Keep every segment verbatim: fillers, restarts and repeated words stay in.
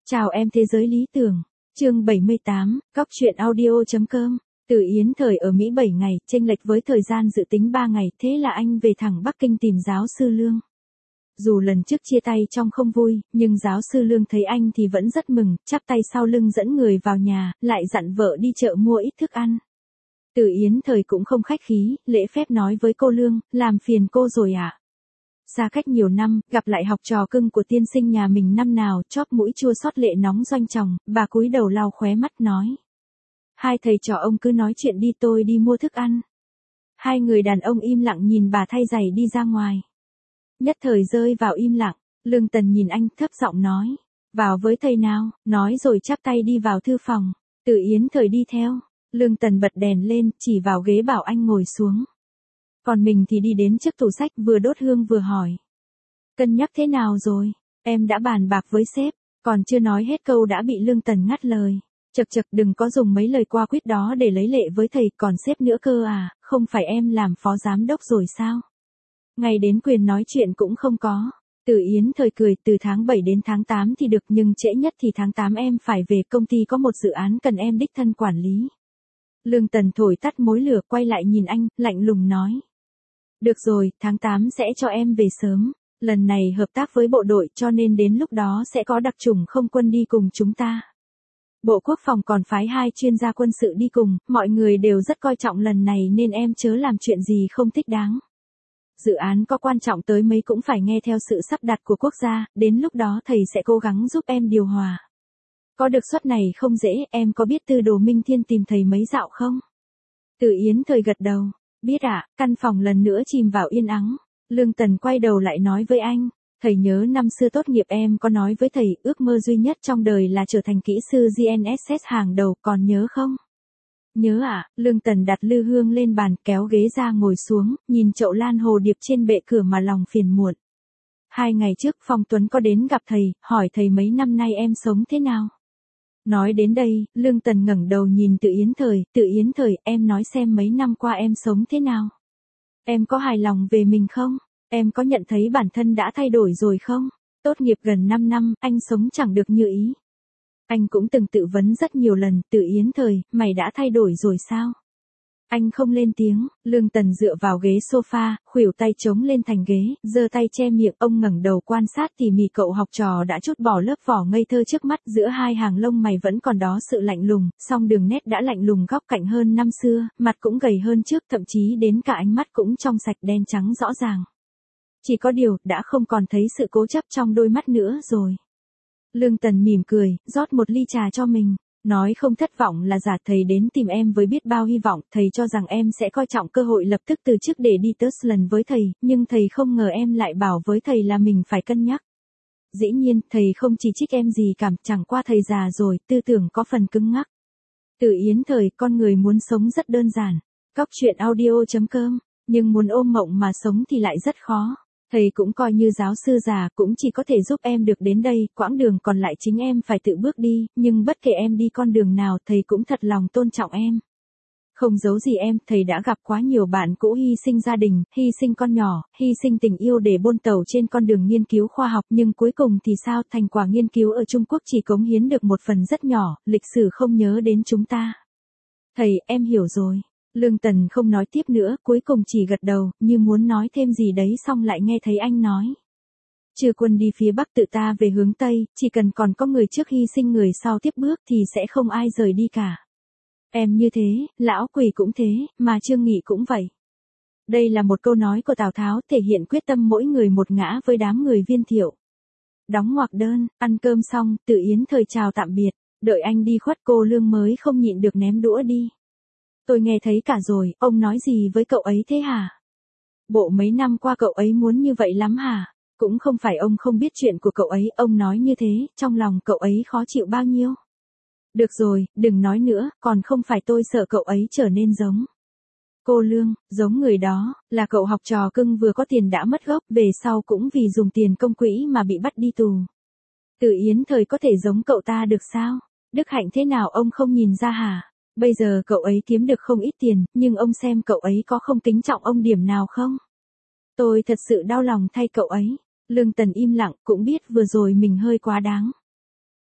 Chào em thế giới lý tưởng. Chương bảy mươi tám, Cóc truyện audio.com. Từ Yến Thời ở Mỹ bảy ngày, chênh lệch với thời gian dự tính ba ngày, thế là anh về thẳng Bắc Kinh tìm giáo sư Lương. Dù lần trước chia tay trong không vui, nhưng giáo sư Lương thấy anh thì vẫn rất mừng, chắp tay sau lưng dẫn người vào nhà, lại dặn vợ đi chợ mua ít thức ăn. Từ Yến Thời cũng không khách khí, lễ phép nói với cô Lương, làm phiền cô rồi ạ. À? Xa cách nhiều năm, gặp lại học trò cưng của tiên sinh nhà mình năm nào, chóp mũi chua xót lệ nóng doanh tròng, bà cúi đầu lau khóe mắt nói. Hai thầy trò ông cứ nói chuyện đi, tôi đi mua thức ăn. Hai người đàn ông im lặng nhìn bà thay giày đi ra ngoài. Nhất thời rơi vào im lặng, Lương Tần nhìn anh thấp giọng nói. Vào với thầy nào, nói rồi chắp tay đi vào thư phòng. Từ Yến Thời đi theo, Lương Tần bật đèn lên, chỉ vào ghế bảo anh ngồi xuống. Còn mình thì đi đến trước tủ sách vừa đốt hương vừa hỏi. Cân nhắc thế nào rồi? Em đã bàn bạc với sếp, còn chưa nói hết câu đã bị Lương Tần ngắt lời. Chật chật, đừng có dùng mấy lời qua quýt đó để lấy lệ với thầy, còn sếp nữa cơ à, không phải em làm phó giám đốc rồi sao? Ngay đến quyền nói chuyện cũng không có. Từ Yến Thời cười, từ tháng bảy đến tháng tám thì được, nhưng trễ nhất thì tháng tám em phải về, công ty có một dự án cần em đích thân quản lý. Lương Tần thổi tắt mối lửa, quay lại nhìn anh, lạnh lùng nói. Được rồi, tháng tám sẽ cho em về sớm. Lần này hợp tác với bộ đội cho nên đến lúc đó sẽ có đặc chủng không quân đi cùng chúng ta. Bộ Quốc phòng còn phái hai chuyên gia quân sự đi cùng, mọi người đều rất coi trọng lần này nên em chớ làm chuyện gì không thích đáng. Dự án có quan trọng tới mấy cũng phải nghe theo sự sắp đặt của quốc gia, đến lúc đó thầy sẽ cố gắng giúp em điều hòa. Có được suất này không dễ, em có biết Tư Đồ Minh Thiên tìm thầy mấy dạo không? Từ Yến Thời gật đầu. Biết ạ. À, căn phòng lần nữa chìm vào yên ắng. Lương Tần quay đầu lại nói với anh. Thầy nhớ năm xưa tốt nghiệp em có nói với thầy ước mơ duy nhất trong đời là trở thành kỹ sư giê en ét ét hàng đầu, còn nhớ không? Nhớ ạ. À, Lương Tần đặt lư hương lên bàn, kéo ghế ra ngồi xuống, nhìn chậu lan hồ điệp trên bệ cửa mà lòng phiền muộn. Hai ngày trước Phong Tuấn có đến gặp thầy, hỏi thầy mấy năm nay em sống thế nào? Nói đến đây, Lương Tần ngẩng đầu nhìn Từ Yến Thời, Từ Yến Thời, em nói xem mấy năm qua em sống thế nào? Em có hài lòng về mình không? Em có nhận thấy bản thân đã thay đổi rồi không? Tốt nghiệp gần năm năm, anh sống chẳng được như ý. Anh cũng từng tự vấn rất nhiều lần, Từ Yến Thời, mày đã thay đổi rồi sao? Anh không lên tiếng, Lương Tần dựa vào ghế sofa, khuỷu tay chống lên thành ghế, giơ tay che miệng, ông ngẩng đầu quan sát tỉ mỉ cậu học trò đã trút bỏ lớp vỏ ngây thơ trước mắt, giữa hai hàng lông mày vẫn còn đó sự lạnh lùng, song đường nét đã lạnh lùng góc cạnh hơn năm xưa, mặt cũng gầy hơn trước, thậm chí đến cả ánh mắt cũng trong sạch đen trắng rõ ràng. Chỉ có điều, đã không còn thấy sự cố chấp trong đôi mắt nữa rồi. Lương Tần mỉm cười, rót một ly trà cho mình. Nói không thất vọng là giả, thầy đến tìm em với biết bao hy vọng, thầy cho rằng em sẽ coi trọng cơ hội lập tức từ chức để đi Tussland với thầy, nhưng thầy không ngờ em lại bảo với thầy là mình phải cân nhắc. Dĩ nhiên, thầy không chỉ trích em gì cảm, chẳng qua thầy già rồi, tư tưởng có phần cứng ngắc. Từ Yến Thời, con người muốn sống rất đơn giản. Cóc truyện audio.com, nhưng muốn ôm mộng mà sống thì lại rất khó. Thầy cũng coi như giáo sư già, cũng chỉ có thể giúp em được đến đây, quãng đường còn lại chính em phải tự bước đi, nhưng bất kể em đi con đường nào, thầy cũng thật lòng tôn trọng em. Không giấu gì em, thầy đã gặp quá nhiều bạn cũ hy sinh gia đình, hy sinh con nhỏ, hy sinh tình yêu để bôn tẩu trên con đường nghiên cứu khoa học, nhưng cuối cùng thì sao, thành quả nghiên cứu ở Trung Quốc chỉ cống hiến được một phần rất nhỏ, lịch sử không nhớ đến chúng ta. Thầy, em hiểu rồi. Lương Tần không nói tiếp nữa, cuối cùng chỉ gật đầu, như muốn nói thêm gì đấy xong lại nghe thấy anh nói. Trừ quân đi phía Bắc tự ta về hướng Tây, chỉ cần còn có người trước hy sinh người sau tiếp bước thì sẽ không ai rời đi cả. Em như thế, lão Quỳ cũng thế, mà Trương Nghị cũng vậy. Đây là một câu nói của Tào Tháo thể hiện quyết tâm mỗi người một ngã với đám người Viên Thiệu. Đóng ngoặc đơn, ăn cơm xong, Từ Yến Thời chào tạm biệt, đợi anh đi khuất cô Lương mới không nhịn được ném đũa đi. Tôi nghe thấy cả rồi, ông nói gì với cậu ấy thế hả? Bộ mấy năm qua cậu ấy muốn như vậy lắm hả? Cũng không phải ông không biết chuyện của cậu ấy, ông nói như thế, trong lòng cậu ấy khó chịu bao nhiêu? Được rồi, đừng nói nữa, còn không phải tôi sợ cậu ấy trở nên giống. Cô Lương, giống người đó, là cậu học trò cưng vừa có tiền đã mất gốc, về sau cũng vì dùng tiền công quỹ mà bị bắt đi tù. Từ Yến Thời có thể giống cậu ta được sao? Đức hạnh thế nào ông không nhìn ra hả? Bây giờ cậu ấy kiếm được không ít tiền, nhưng ông xem cậu ấy có không kính trọng ông điểm nào không? Tôi thật sự đau lòng thay cậu ấy. Lương Tần im lặng, cũng biết vừa rồi mình hơi quá đáng.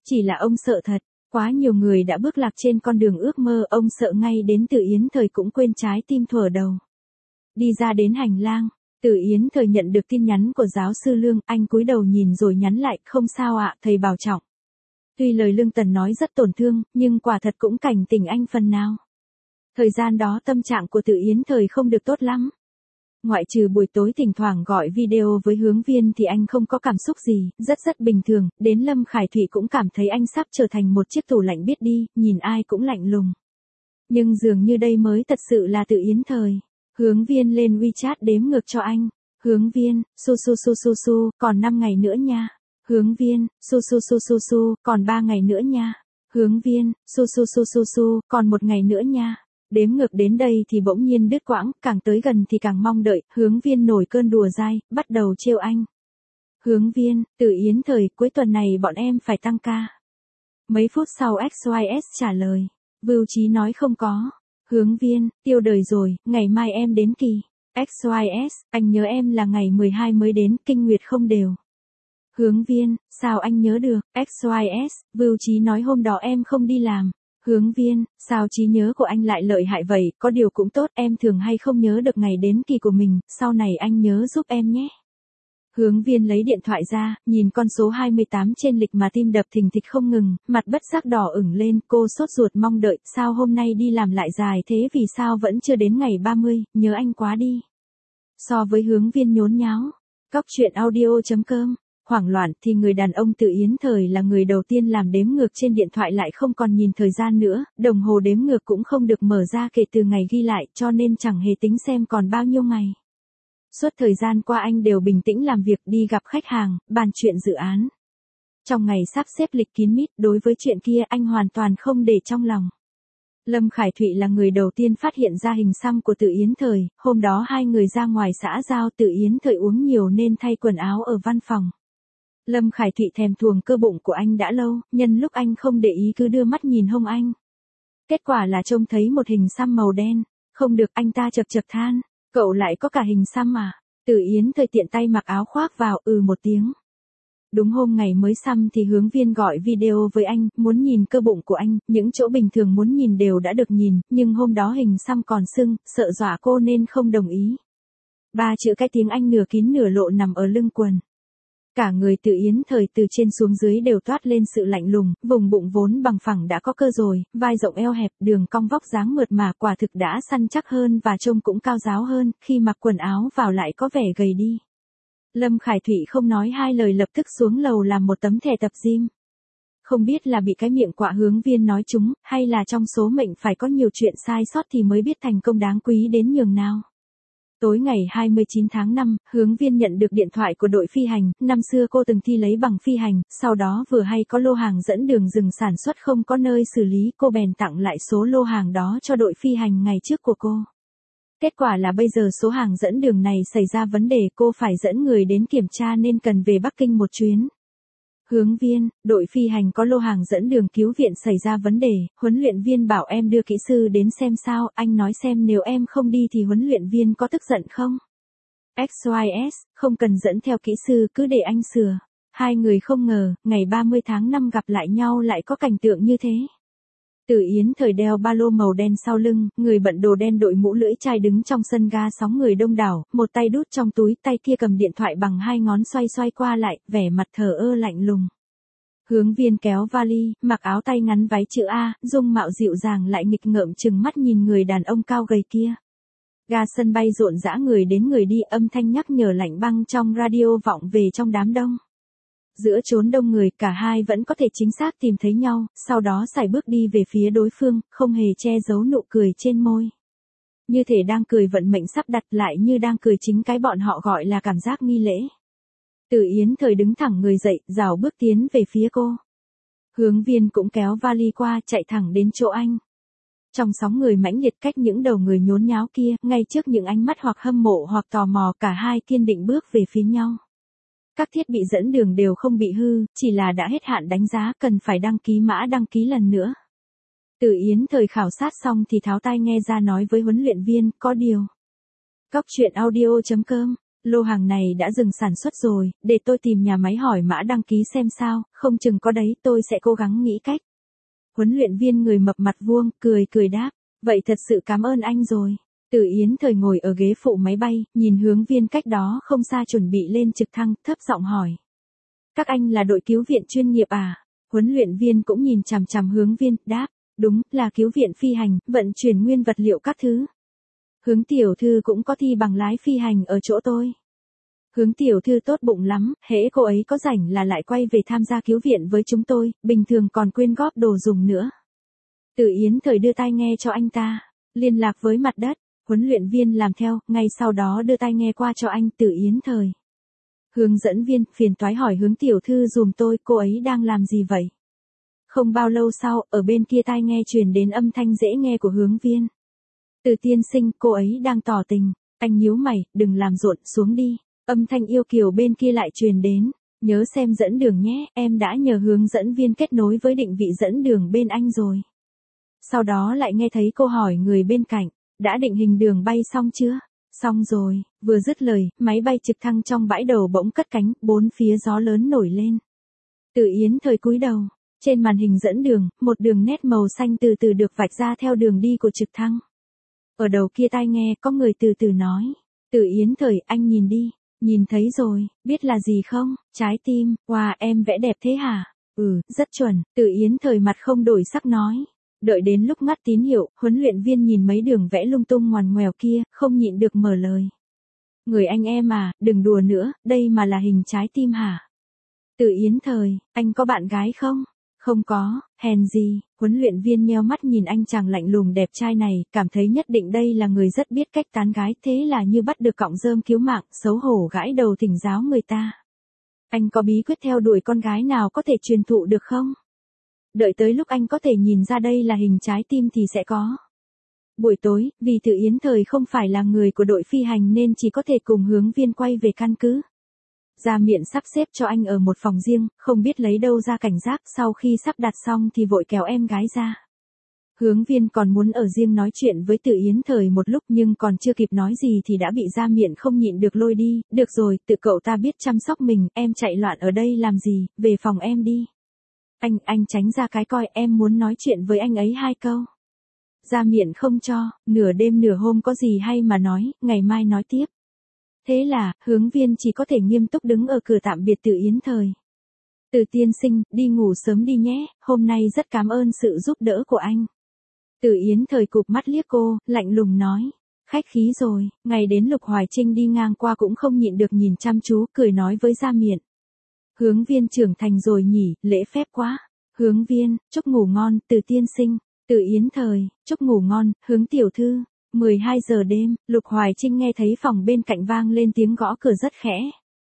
Chỉ là ông sợ thật, quá nhiều người đã bước lạc trên con đường ước mơ, ông sợ ngay đến Từ Yến Thời cũng quên trái tim thuở đầu. Đi ra đến hành lang, Từ Yến Thời nhận được tin nhắn của giáo sư Lương, anh cúi đầu nhìn rồi nhắn lại, không sao ạ, thầy bảo trọng. Tuy lời Lương Tần nói rất tổn thương, nhưng quả thật cũng cảnh tỉnh anh phần nào. Thời gian đó tâm trạng của Từ Yến Thời không được tốt lắm. Ngoại trừ buổi tối thỉnh thoảng gọi video với Hướng Viên thì anh không có cảm xúc gì, rất rất bình thường, đến Lâm Khải Thụy cũng cảm thấy anh sắp trở thành một chiếc tủ lạnh biết đi, nhìn ai cũng lạnh lùng. Nhưng dường như đây mới thật sự là Từ Yến Thời. Hướng Viên lên WeChat đếm ngược cho anh. Hướng Viên, su su su su su, còn năm ngày nữa nha. Hướng Viên, su su su su su, còn ba ngày nữa nha. Hướng Viên, su su su su su, còn một ngày nữa nha. Đếm ngược đến đây thì bỗng nhiên đứt quãng, càng tới gần thì càng mong đợi, Hướng Viên nổi cơn đùa dai, bắt đầu trêu anh. Hướng Viên, Từ Yến Thời, cuối tuần này bọn em phải tăng ca. Mấy phút sau ích i ét trả lời. Vưu Chí nói không có. Hướng Viên, tiêu đời rồi, ngày mai em đến kỳ. ích i ét, anh nhớ em là ngày mười hai mới đến, kinh nguyệt không đều. Hướng Viên, sao anh nhớ được, ích i ét, Vưu Chí nói hôm đó em không đi làm. Hướng Viên, sao trí nhớ của anh lại lợi hại vậy, có điều cũng tốt, em thường hay không nhớ được ngày đến kỳ của mình, sau này anh nhớ giúp em nhé. Hướng Viên lấy điện thoại ra, nhìn con số hai mươi tám trên lịch mà tim đập thình thịch không ngừng, mặt bất giác đỏ ửng lên, cô sốt ruột mong đợi, sao hôm nay đi làm lại dài thế, vì sao vẫn chưa đến ngày ba mươi, nhớ anh quá đi. So với Hướng Viên nhốn nháo, Cóc truyện audio chấm com, hoảng loạn thì người đàn ông Từ Yến Thời là người đầu tiên làm đếm ngược trên điện thoại lại không còn nhìn thời gian nữa, đồng hồ đếm ngược cũng không được mở ra kể từ ngày ghi lại, cho nên chẳng hề tính xem còn bao nhiêu ngày. Suốt thời gian qua anh đều bình tĩnh làm việc, đi gặp khách hàng, bàn chuyện dự án. Trong ngày sắp xếp lịch kín mít, đối với chuyện kia anh hoàn toàn không để trong lòng. Lâm Khải Thụy là người đầu tiên phát hiện ra hình xăm của Từ Yến Thời, hôm đó hai người ra ngoài xã giao, Từ Yến Thời uống nhiều nên thay quần áo ở văn phòng. Lâm Khải Thụy thèm thuồng cơ bụng của anh đã lâu, nhân lúc anh không để ý cứ đưa mắt nhìn hông anh. Kết quả là trông thấy một hình xăm màu đen, không được, anh ta chật chật than, cậu lại có cả hình xăm à? Từ Yến Thời tiện tay mặc áo khoác vào, ừ một tiếng. Đúng hôm ngày mới xăm thì Hướng Viên gọi video với anh, muốn nhìn cơ bụng của anh, những chỗ bình thường muốn nhìn đều đã được nhìn, nhưng hôm đó hình xăm còn sưng, sợ dọa cô nên không đồng ý. Ba chữ cái tiếng Anh nửa kín nửa lộ nằm ở lưng quần. Cả người Từ Yến Thời từ trên xuống dưới đều toát lên sự lạnh lùng, vùng bụng vốn bằng phẳng đã có cơ rồi, vai rộng eo hẹp, đường cong vóc dáng mượt mà, quả thực đã săn chắc hơn và trông cũng cao ráo hơn, khi mặc quần áo vào lại có vẻ gầy đi. Lâm Khải Thụy không nói hai lời lập tức xuống lầu làm một tấm thẻ tập gym. Không biết là bị cái miệng quạ Hướng Viên nói trúng, hay là trong số mệnh phải có nhiều chuyện sai sót thì mới biết thành công đáng quý đến nhường nào. Tối ngày hai mươi chín tháng năm, Hướng Viên nhận được điện thoại của đội phi hành, năm xưa cô từng thi lấy bằng phi hành, sau đó vừa hay có lô hàng dẫn đường dừng sản xuất không có nơi xử lý, cô bèn tặng lại số lô hàng đó cho đội phi hành ngày trước của cô. Kết quả là bây giờ số hàng dẫn đường này xảy ra vấn đề, cô phải dẫn người đến kiểm tra nên cần về Bắc Kinh một chuyến. Hướng Viên, đội phi hành có lô hàng dẫn đường cứu viện xảy ra vấn đề, huấn luyện viên bảo em đưa kỹ sư đến xem sao, anh nói xem nếu em không đi thì huấn luyện viên có tức giận không? ích i ét, không cần dẫn theo kỹ sư, cứ để anh sửa. Hai người không ngờ, ngày ba mươi tháng năm gặp lại nhau lại có cảnh tượng như thế. Từ Yến Thời đeo ba lô màu đen sau lưng, người bận đồ đen đội mũ lưỡi chai đứng trong sân ga sóng người đông đảo, một tay đút trong túi, tay kia cầm điện thoại bằng hai ngón xoay xoay qua lại, vẻ mặt thờ ơ lạnh lùng. Hướng Viên kéo vali, mặc áo tay ngắn váy chữ A, dung mạo dịu dàng lại nghịch ngợm chừng mắt nhìn người đàn ông cao gầy kia. Ga sân bay rộn rã người đến người đi, âm thanh nhắc nhở lạnh băng trong radio vọng về trong đám đông. Giữa chốn đông người, cả hai vẫn có thể chính xác tìm thấy nhau, sau đó sải bước đi về phía đối phương, không hề che giấu nụ cười trên môi. Như thể đang cười vận mệnh sắp đặt, lại như đang cười chính cái bọn họ gọi là cảm giác nghi lễ. Từ Yến Thời đứng thẳng người dậy, rảo bước tiến về phía cô. Hướng Viên cũng kéo vali qua, chạy thẳng đến chỗ anh. Trong sóng người mãnh liệt cách những đầu người nhốn nháo kia, ngay trước những ánh mắt hoặc hâm mộ hoặc tò mò, cả hai kiên định bước về phía nhau. Các thiết bị dẫn đường đều không bị hư, chỉ là đã hết hạn đánh giá, cần phải đăng ký mã đăng ký lần nữa. Từ Yến Thời khảo sát xong thì tháo tai nghe ra nói với huấn luyện viên, có điều. Cóc truyện audio chấm com Lô hàng này đã dừng sản xuất rồi, để tôi tìm nhà máy hỏi mã đăng ký xem sao, không chừng có đấy, tôi sẽ cố gắng nghĩ cách. Huấn luyện viên người mập mặt vuông, cười cười đáp, vậy thật sự cảm ơn anh rồi. Từ Yến Thời ngồi ở ghế phụ máy bay, nhìn hướng viên cách đó không xa chuẩn bị lên trực thăng, thấp giọng hỏi. Các anh là đội cứu viện chuyên nghiệp à? Huấn luyện viên cũng nhìn chằm chằm hướng viên, đáp, đúng, là cứu viện phi hành, vận chuyển nguyên vật liệu các thứ. Hướng tiểu thư cũng có thi bằng lái phi hành ở chỗ tôi. Hướng tiểu thư tốt bụng lắm, hễ cô ấy có rảnh là lại quay về tham gia cứu viện với chúng tôi, bình thường còn quyên góp đồ dùng nữa. Từ Yến Thời đưa tai nghe cho anh ta, liên lạc với mặt đất, huấn luyện viên làm theo, ngay sau đó đưa tai nghe qua cho anh Từ Yến Thời. Hướng dẫn viên, phiền toái hỏi hướng tiểu thư dùm tôi, cô ấy đang làm gì vậy? Không bao lâu sau, ở bên kia tai nghe truyền đến âm thanh dễ nghe của hướng viên. Từ tiên sinh, cô ấy đang tỏ tình, anh nhíu mày, đừng làm rộn, xuống đi. Âm thanh yêu kiều bên kia lại truyền đến, nhớ xem dẫn đường nhé, em đã nhờ hướng dẫn viên kết nối với định vị dẫn đường bên anh rồi. Sau đó lại nghe thấy cô hỏi người bên cạnh, đã định hình đường bay xong chưa? Xong rồi, vừa dứt lời, máy bay trực thăng trong bãi đầu bỗng cất cánh, bốn phía gió lớn nổi lên. Từ Yến Thời cúi đầu, trên màn hình dẫn đường, một đường nét màu xanh từ từ được vạch ra theo đường đi của trực thăng. Ở đầu kia tai nghe có người từ từ nói, Từ Yến Thời, anh nhìn đi, nhìn thấy rồi, biết là gì không? Trái tim, wow, em vẽ đẹp thế hả? Ừ, rất chuẩn, Từ Yến Thời mặt không đổi sắc nói. Đợi đến lúc ngắt tín hiệu, huấn luyện viên nhìn mấy đường vẽ lung tung ngoằn ngoèo kia, không nhịn được mở lời. Người anh em à, đừng đùa nữa, đây mà là hình trái tim hả? Từ Yến Thời, anh có bạn gái không? Không có, hèn gì, huấn luyện viên nheo mắt nhìn anh chàng lạnh lùng đẹp trai này, cảm thấy nhất định đây là người rất biết cách tán gái, thế là như bắt được cọng rơm cứu mạng, xấu hổ gãi đầu thỉnh giáo người ta. Anh có bí quyết theo đuổi con gái nào có thể truyền thụ được không? Đợi tới lúc anh có thể nhìn ra đây là hình trái tim thì sẽ có. Buổi tối, vì Từ Yến Thời không phải là người của đội phi hành nên chỉ có thể cùng hướng viên quay về căn cứ. Gia Miện sắp xếp cho anh ở một phòng riêng, không biết lấy đâu ra cảnh giác, sau khi sắp đặt xong thì vội kéo em gái ra. Hướng viên còn muốn ở riêng nói chuyện với Từ Yến Thời một lúc nhưng còn chưa kịp nói gì thì đã bị Gia Miện không nhịn được lôi đi, được rồi, tự cậu ta biết chăm sóc mình, em chạy loạn ở đây làm gì, về phòng em đi. Anh, anh tránh ra cái coi, em muốn nói chuyện với anh ấy hai câu. Gia Miện không cho, nửa đêm nửa hôm có gì hay mà nói, ngày mai nói tiếp. Thế là, hướng viên chỉ có thể nghiêm túc đứng ở cửa tạm biệt Từ Yến Thời. Từ tiên sinh, đi ngủ sớm đi nhé, hôm nay rất cảm ơn sự giúp đỡ của anh. Từ Yến Thời cụp mắt liếc cô, lạnh lùng nói. Khách khí rồi, ngày đến Lục Hoài Trinh đi ngang qua cũng không nhịn được nhìn chăm chú, cười nói với Gia Miện. Hướng viên trưởng thành rồi nhỉ, lễ phép quá. Hướng viên, chúc ngủ ngon, Từ tiên sinh. Từ Yến Thời, chúc ngủ ngon, hướng tiểu thư. mười hai giờ đêm, Lục Hoài Trinh nghe thấy phòng bên cạnh vang lên tiếng gõ cửa rất khẽ.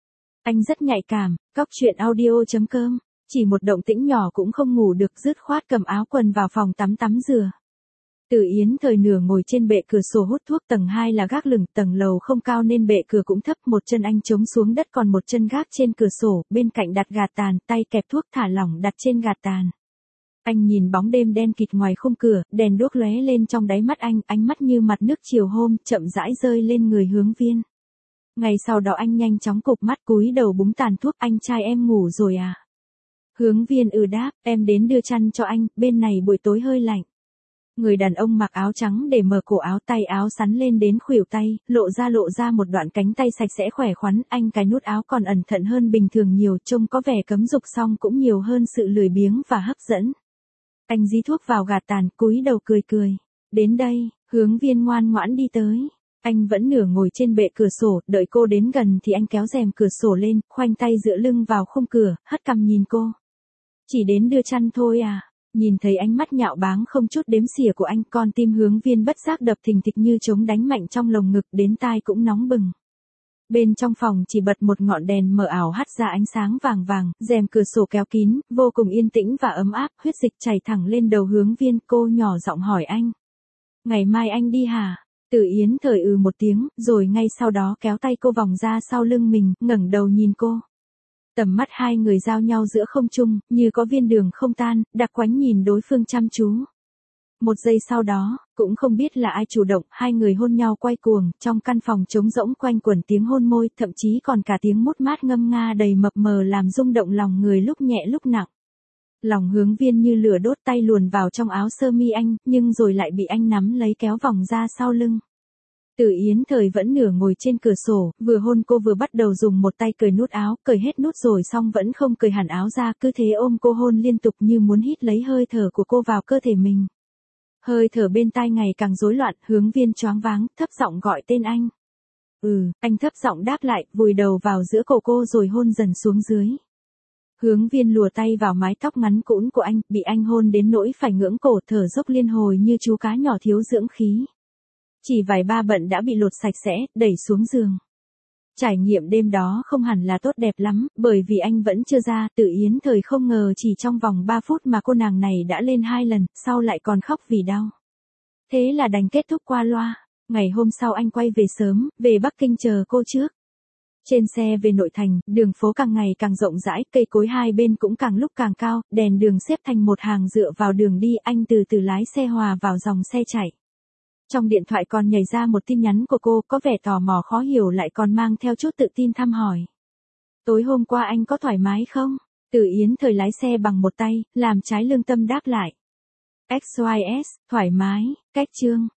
Anh rất nhạy cảm, cóc truyện audio chấm com, chỉ một động tĩnh nhỏ cũng không ngủ được, dứt khoát cầm áo quần vào phòng tắm tắm rửa. Từ Yến Thời nửa ngồi trên bệ cửa sổ hút thuốc, tầng hai là gác lửng, tầng lầu không cao nên bệ cửa cũng thấp, một chân anh chống xuống đất còn một chân gác trên cửa sổ, bên cạnh đặt gạt tàn, tay kẹp thuốc thả lỏng đặt trên gạt tàn. Anh nhìn bóng đêm đen kịt ngoài khung cửa, đèn đuốc lóe lên trong đáy mắt anh, ánh mắt như mặt nước chiều hôm, chậm rãi rơi lên người hướng viên. Ngày sau đó anh nhanh chóng cụp mắt cúi đầu búng tàn thuốc, anh trai em ngủ rồi à? Hướng viên ừ đáp, em đến đưa chăn cho anh, bên này buổi tối hơi lạnh. Người đàn ông mặc áo trắng để mở cổ áo, tay áo sắn lên đến khuỷu tay, lộ ra lộ ra một đoạn cánh tay sạch sẽ khỏe khoắn, anh cái nút áo còn ẩn thận hơn bình thường nhiều, trông có vẻ cấm dục song cũng nhiều hơn sự lười biếng và hấp dẫn. Anh dí thuốc vào gạt tàn, cúi đầu cười cười. Đến đây, hướng viên ngoan ngoãn đi tới. Anh vẫn nửa ngồi trên bệ cửa sổ, đợi cô đến gần thì anh kéo rèm cửa sổ lên, khoanh tay dựa lưng vào khung cửa, hất cằm nhìn cô. Chỉ đến đưa chăn thôi à? Nhìn thấy ánh mắt nhạo báng không chút đếm xỉa của anh, con tim hướng viên bất giác đập thình thịch như trống đánh mạnh trong lồng ngực, đến tai cũng nóng bừng. Bên trong phòng chỉ bật một ngọn đèn mờ ảo hắt ra ánh sáng vàng vàng, rèm cửa sổ kéo kín, vô cùng yên tĩnh và ấm áp, huyết dịch chảy thẳng lên đầu hướng viên, cô nhỏ giọng hỏi anh. Ngày mai anh đi hả? Từ Yến Thời ừ một tiếng, rồi ngay sau đó kéo tay cô vòng ra sau lưng mình, ngẩng đầu nhìn cô. Tầm mắt hai người giao nhau giữa không trung, như có viên đường không tan, đặc quánh nhìn đối phương chăm chú. Một giây sau đó, cũng không biết là ai chủ động, hai người hôn nhau quay cuồng, trong căn phòng trống rỗng quanh quẩn tiếng hôn môi, thậm chí còn cả tiếng mút mát ngâm nga đầy mập mờ làm rung động lòng người lúc nhẹ lúc nặng. Lòng Hướng Viên như lửa đốt, tay luồn vào trong áo sơ mi anh, nhưng rồi lại bị anh nắm lấy kéo vòng ra sau lưng. Từ Yến Thời vẫn nửa ngồi trên cửa sổ, vừa hôn cô vừa bắt đầu dùng một tay cởi nút áo, cởi hết nút rồi xong vẫn không cởi hẳn áo ra, cứ thế ôm cô hôn liên tục như muốn hít lấy hơi thở của cô vào cơ thể mình. Hơi thở bên tai ngày càng rối loạn, Hướng Viên choáng váng, thấp giọng gọi tên anh. Ừ, anh thấp giọng đáp lại, vùi đầu vào giữa cổ cô rồi hôn dần xuống dưới. Hướng Viên lùa tay vào mái tóc ngắn cũn của anh, bị anh hôn đến nỗi phải ngưỡng cổ, thở dốc liên hồi như chú cá nhỏ thiếu dưỡng khí. Chỉ vài ba bận đã bị lột sạch sẽ, đẩy xuống giường. Trải nghiệm đêm đó không hẳn là tốt đẹp lắm, bởi vì anh vẫn chưa ra, Từ Yến Thời không ngờ chỉ trong vòng ba phút mà cô nàng này đã lên hai lần, sau lại còn khóc vì đau. Thế là đành kết thúc qua loa. Ngày hôm sau anh quay về sớm, về Bắc Kinh chờ cô trước. Trên xe về nội thành, đường phố càng ngày càng rộng rãi, cây cối hai bên cũng càng lúc càng cao, đèn đường xếp thành một hàng dựa vào đường đi, anh từ từ lái xe hòa vào dòng xe chạy. Trong điện thoại còn nhảy ra một tin nhắn của cô, có vẻ tò mò khó hiểu lại còn mang theo chút tự tin thăm hỏi. Tối hôm qua anh có thoải mái không? Từ Yến Thời lái xe bằng một tay, làm trái lương tâm đáp lại. ích i ét, thoải mái, cách chương.